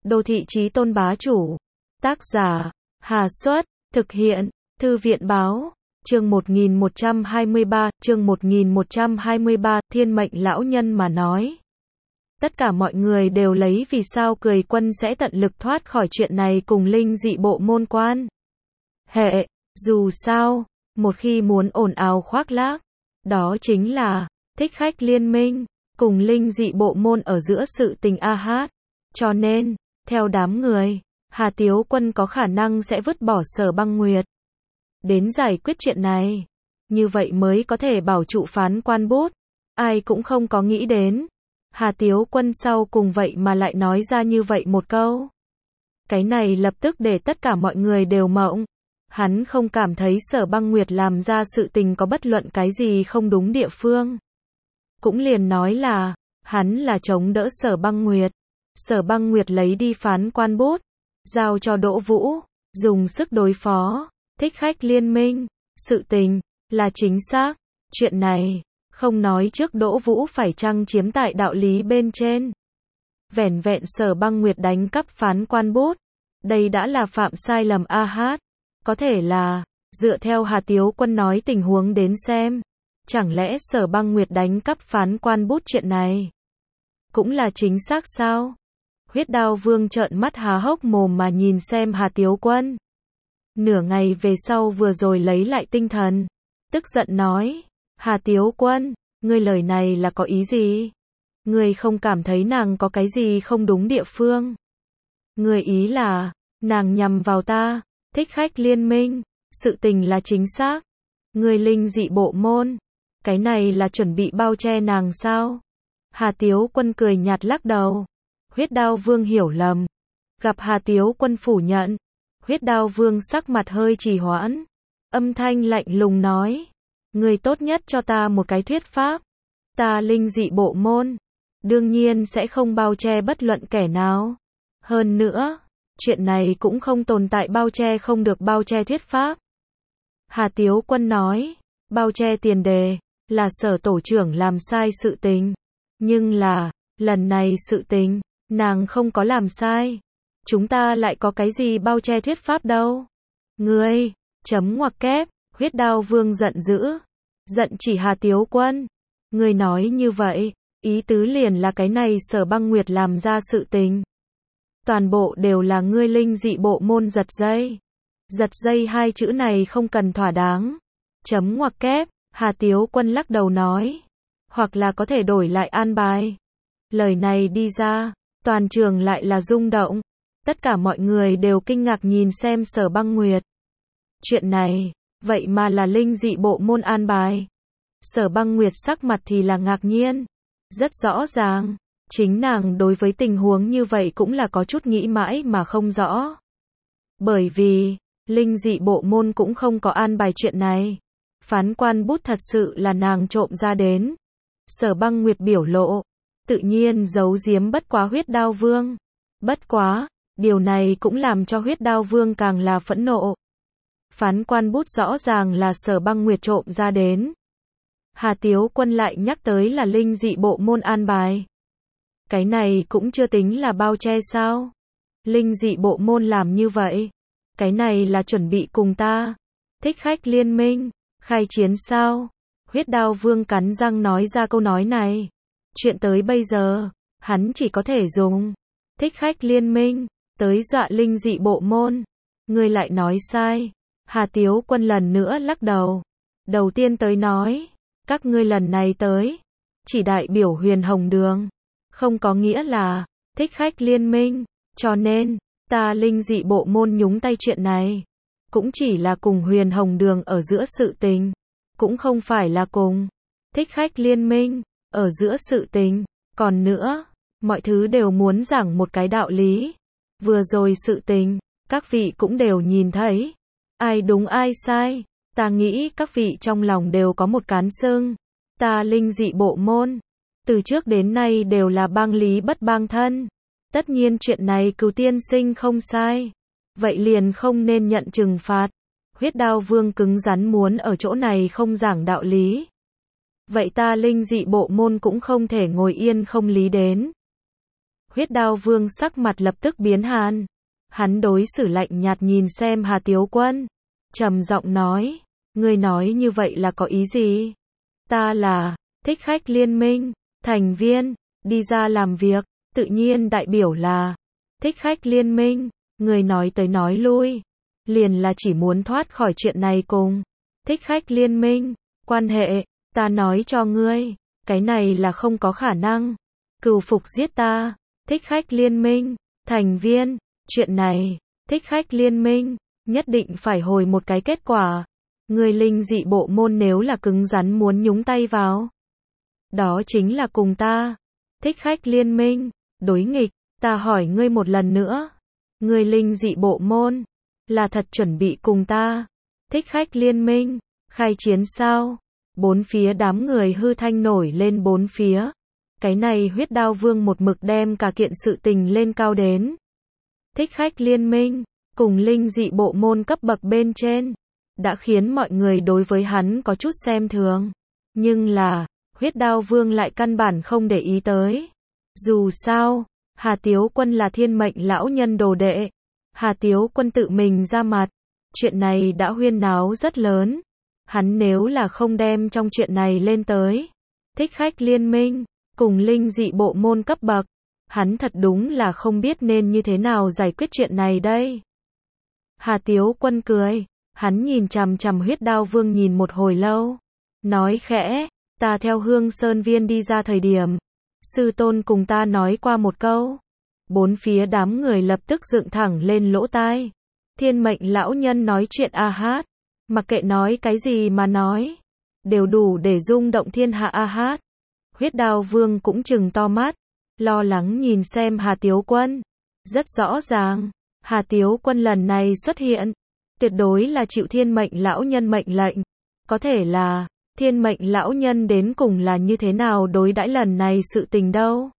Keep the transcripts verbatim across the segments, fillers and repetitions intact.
Đô thị chí tôn bá chủ. Tác giả, Hà Xuất, thực hiện, Thư viện báo. Chương một nghìn một trăm hai mươi ba, chương một nghìn một trăm hai mươi ba, Thiên mệnh lão nhân mà nói. Tất cả mọi người đều lấy vì sao Cười Quân sẽ tận lực thoát khỏi chuyện này cùng linh dị bộ môn quan hệ, dù sao, một khi muốn ồn ào khoác lác, đó chính là thích khách liên minh, cùng linh dị bộ môn ở giữa sự tình a hát. Cho nên, theo đám người, Hà Tiếu Quân có khả năng sẽ vứt bỏ Sở Băng Nguyệt đến giải quyết chuyện này. Như vậy mới có thể bảo trụ phán quan bút. Ai cũng không có nghĩ đến. Hà Tiếu Quân sau cùng vậy mà lại nói ra như vậy một câu. Cái này lập tức để tất cả mọi người đều mộng. Hắn không cảm thấy Sở Băng Nguyệt làm ra sự tình có bất luận cái gì không đúng địa phương. Cũng liền nói là, hắn là chống đỡ Sở Băng Nguyệt. Sở Băng Nguyệt lấy đi phán quan bút, giao cho Đỗ Vũ, dùng sức đối phó, thích khách liên minh, sự tình, là chính xác. Chuyện này, không nói trước Đỗ Vũ phải chăng chiếm tại đạo lý bên trên. Vẻn vẹn Sở Băng Nguyệt đánh cắp phán quan bút, đây đã là phạm sai lầm a hát. Có thể là, dựa theo Hà Tiếu Quân nói tình huống đến xem, chẳng lẽ Sở Băng Nguyệt đánh cắp phán quan bút chuyện này cũng là chính xác sao? Huyết Đao Vương trợn mắt há hốc mồm mà nhìn xem Hà Tiếu Quân. Nửa ngày về sau vừa rồi lấy lại tinh thần, tức giận nói, Hà Tiếu Quân, ngươi lời này là có ý gì? Ngươi không cảm thấy nàng có cái gì không đúng địa phương? Ngươi ý là, nàng nhằm vào ta, thích khách liên minh, sự tình là chính xác. Ngươi linh dị bộ môn, cái này là chuẩn bị bao che nàng sao? Hà Tiếu Quân cười nhạt lắc đầu. Huyết Đao Vương hiểu lầm. Gặp Hà Tiếu Quân phủ nhận, Huyết Đao Vương sắc mặt hơi trì hoãn, âm thanh lạnh lùng nói, người tốt nhất cho ta một cái thuyết pháp. Ta linh dị bộ môn, đương nhiên sẽ không bao che bất luận kẻ nào. Hơn nữa, chuyện này cũng không tồn tại bao che không được bao che thuyết pháp. Hà Tiếu Quân nói, bao che tiền đề, là Sở tổ trưởng làm sai sự tình. Nhưng là, lần này sự tình, nàng không có làm sai. Chúng ta lại có cái gì bao che thuyết pháp đâu. Ngươi, chấm ngoặc kép, Huyết Đao Vương giận dữ. Giận chỉ Hà Tiếu Quân. Ngươi nói như vậy, ý tứ liền là cái này Sở Băng Nguyệt làm ra sự tình. Toàn bộ đều là ngươi linh dị bộ môn giật dây. Giật dây hai chữ này không cần thỏa đáng. Chấm ngoặc kép, Hà Tiếu Quân lắc đầu nói. Hoặc là có thể đổi lại an bài. Lời này đi ra, toàn trường lại là rung động. Tất cả mọi người đều kinh ngạc nhìn xem Sở Băng Nguyệt. Chuyện này, vậy mà là linh dị bộ môn an bài. Sở Băng Nguyệt sắc mặt thì là ngạc nhiên. Rất rõ ràng, chính nàng đối với tình huống như vậy cũng là có chút nghĩ mãi mà không rõ. Bởi vì, linh dị bộ môn cũng không có an bài chuyện này. Phán quan bút thật sự là nàng trộm ra đến. Sở Băng Nguyệt biểu lộ, tự nhiên giấu giếm bất quá Huyết Đao Vương. Bất quá, điều này cũng làm cho Huyết Đao Vương càng là phẫn nộ. Phán quan bút rõ ràng là Sở Băng Nguyệt trộm ra đến. Hà Tiếu Quân lại nhắc tới là linh dị bộ môn an bài. Cái này cũng chưa tính là bao che sao? Linh dị bộ môn làm như vậy, cái này là chuẩn bị cùng ta, thích khách liên minh, khai chiến sao? Huyết Đao Vương cắn răng nói ra câu nói này. Chuyện tới bây giờ, hắn chỉ có thể dùng thích khách liên minh tới dọa linh dị bộ môn. Ngươi lại nói sai. Hà Tiếu Quân lần nữa lắc đầu. Đầu tiên tới nói, các ngươi lần này tới, chỉ đại biểu Huyền Hồng Đường, không có nghĩa là thích khách liên minh, cho nên, ta linh dị bộ môn nhúng tay chuyện này, cũng chỉ là cùng Huyền Hồng Đường ở giữa sự tình, cũng không phải là cùng thích khách liên minh ở giữa sự tình. Còn nữa, mọi thứ đều muốn giảng một cái đạo lý. Vừa rồi sự tình, các vị cũng đều nhìn thấy. Ai đúng ai sai, ta nghĩ các vị trong lòng đều có một cán sưng. Ta linh dị bộ môn, từ trước đến nay đều là bang lý bất bang thân. Tất nhiên chuyện này Cửu tiên sinh không sai. Vậy liền không nên nhận trừng phạt. Huyết Đao Vương cứng rắn muốn ở chỗ này không giảng đạo lý. Vậy ta linh dị bộ môn cũng không thể ngồi yên không lý đến. Huyết Đao Vương sắc mặt lập tức biến hàn. Hắn đối xử lạnh nhạt nhìn xem Hà Tiếu Quân. Trầm giọng nói, ngươi nói như vậy là có ý gì? Ta là Thích Khách Liên Minh, thành viên, đi ra làm việc, tự nhiên đại biểu là Thích Khách Liên Minh, người nói tới nói lui, liền là chỉ muốn thoát khỏi chuyện này cùng Thích Khách Liên Minh, quan hệ, ta nói cho ngươi, cái này là không có khả năng. Cừu phục giết ta, Thích Khách Liên Minh, thành viên, chuyện này, Thích Khách Liên Minh, nhất định phải hồi một cái kết quả. Người linh dị bộ môn nếu là cứng rắn muốn nhúng tay vào, đó chính là cùng ta, Thích Khách Liên Minh, đối nghịch. Ta hỏi ngươi một lần nữa, người linh dị bộ môn, là thật chuẩn bị cùng ta, Thích Khách Liên Minh, khai chiến sao? Bốn phía đám người hư thanh nổi lên bốn phía. Cái này Huyết Đao Vương một mực đem cả kiện sự tình lên cao đến. Thích Khách Liên Minh, cùng linh dị bộ môn cấp bậc bên trên, đã khiến mọi người đối với hắn có chút xem thường. Nhưng là, Huyết Đao Vương lại căn bản không để ý tới. Dù sao, Hà Tiếu Quân là thiên mệnh lão nhân đồ đệ. Hà Tiếu Quân tự mình ra mặt. Chuyện này đã huyên náo rất lớn. Hắn nếu là không đem trong chuyện này lên tới Thích Khách Liên Minh, cùng linh dị bộ môn cấp bậc, hắn thật đúng là không biết nên như thế nào giải quyết chuyện này đây. Hà Tiếu Quân cười, hắn nhìn chằm chằm Huyết Đao Vương nhìn một hồi lâu. Nói khẽ, ta theo Hương Sơn Viên đi ra thời điểm, sư tôn cùng ta nói qua một câu. Bốn phía đám người lập tức dựng thẳng lên lỗ tai. Thiên mệnh lão nhân nói chuyện a hát. Mặc kệ nói cái gì mà nói, đều đủ để rung động thiên hạ a hát. Huyết Đao Vương cũng trừng to mắt, lo lắng nhìn xem Hà Tiếu Quân. Rất rõ ràng, Hà Tiếu Quân lần này xuất hiện, tuyệt đối là chịu thiên mệnh lão nhân mệnh lệnh. Có thể là, thiên mệnh lão nhân đến cùng là như thế nào đối đãi lần này sự tình đâu.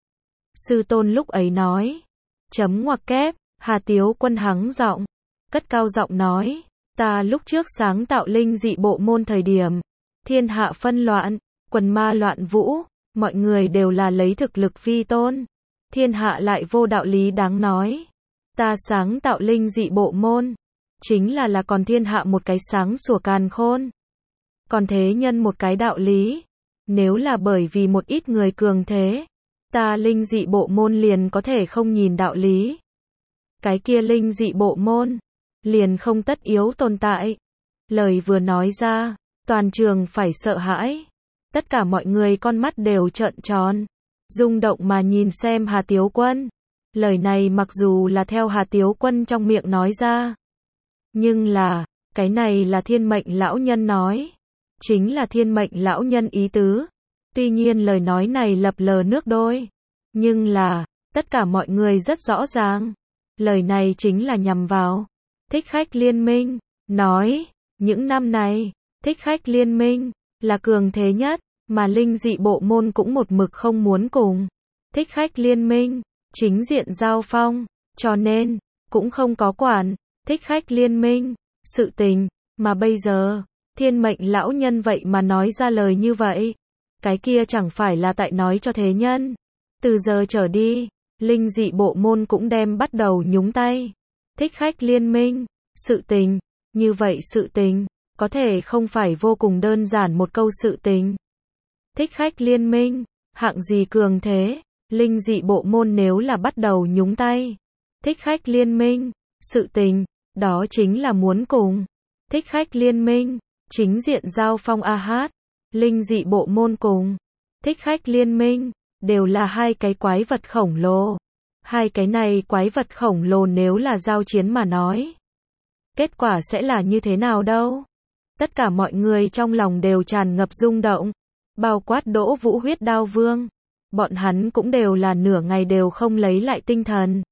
Sư tôn lúc ấy nói, chấm ngoặc kép, Hà Tiếu Quân hắng giọng, cất cao giọng nói, ta lúc trước sáng tạo linh dị bộ môn thời điểm, thiên hạ phân loạn, quần ma loạn vũ, mọi người đều là lấy thực lực vi tôn, thiên hạ lại vô đạo lý đáng nói. Ta sáng tạo linh dị bộ môn, chính là là còn thiên hạ một cái sáng sủa càn khôn. Còn thế nhân một cái đạo lý, nếu là bởi vì một ít người cường thế, ta linh dị bộ môn liền có thể không nhìn đạo lý. Cái kia linh dị bộ môn, liền không tất yếu tồn tại. Lời vừa nói ra, toàn trường phải sợ hãi. Tất cả mọi người con mắt đều trợn tròn, rung động mà nhìn xem Hà Tiếu Quân. Lời này mặc dù là theo Hà Tiếu Quân trong miệng nói ra, nhưng là, cái này là thiên mệnh lão nhân nói. Chính là thiên mệnh lão nhân ý tứ. Tuy nhiên lời nói này lập lờ nước đôi, nhưng là, tất cả mọi người rất rõ ràng. Lời này chính là nhằm vào Thích Khách Liên Minh. Nói, những năm này, Thích Khách Liên Minh là cường thế nhất, mà linh dị bộ môn cũng một mực không muốn cùng Thích Khách Liên Minh chính diện giao phong, cho nên cũng không có quản Thích Khách Liên Minh sự tình, mà bây giờ thiên mệnh lão nhân vậy mà nói ra lời như vậy, cái kia chẳng phải là tại nói cho thế nhân, từ giờ trở đi, linh dị bộ môn cũng đem bắt đầu nhúng tay Thích Khách Liên Minh sự tình. Như vậy sự tình có thể không phải vô cùng đơn giản một câu sự tình. Thích Khách Liên Minh hạng gì cường thế, linh dị bộ môn nếu là bắt đầu nhúng tay Thích Khách Liên Minh sự tình, đó chính là muốn cùng Thích Khách Liên Minh chính diện giao phong a hát. Linh dị bộ môn cùng Thích Khách Liên Minh đều là hai cái quái vật khổng lồ. Hai cái này quái vật khổng lồ nếu là giao chiến mà nói, kết quả sẽ là như thế nào đâu? Tất cả mọi người trong lòng đều tràn ngập rung động, bao quát Đỗ Vũ Huyết Đao Vương. Bọn hắn cũng đều là nửa ngày đều không lấy lại tinh thần.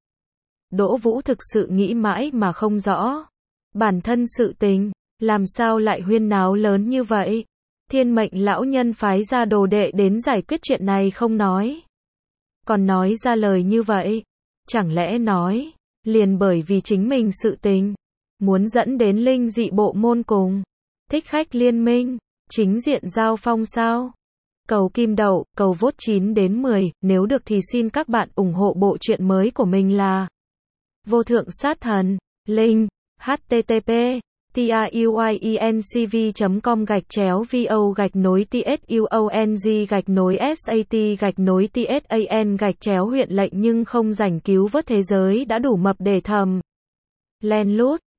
Đỗ Vũ thực sự nghĩ mãi mà không rõ. Bản thân sự tình, làm sao lại huyên náo lớn như vậy? Thiên mệnh lão nhân phái ra đồ đệ đến giải quyết chuyện này không nói. Còn nói ra lời như vậy, chẳng lẽ nói, liền bởi vì chính mình sự tình, muốn dẫn đến linh dị bộ môn cùng Thích Khách Liên Minh chính diện giao phong sao? cầu kim đậu, cầu vote chín đến mười, nếu được thì xin các bạn ủng hộ bộ truyện mới của mình là Vô Thượng Sát Thần. Link http truyencv chấm com gạch chéo vo gạch nối tsuong gạch nối sat gạch nối tsan gạch chéo huyện lệnh nhưng không rảnh cứu vớt thế giới đã đủ mập để thầm len lút.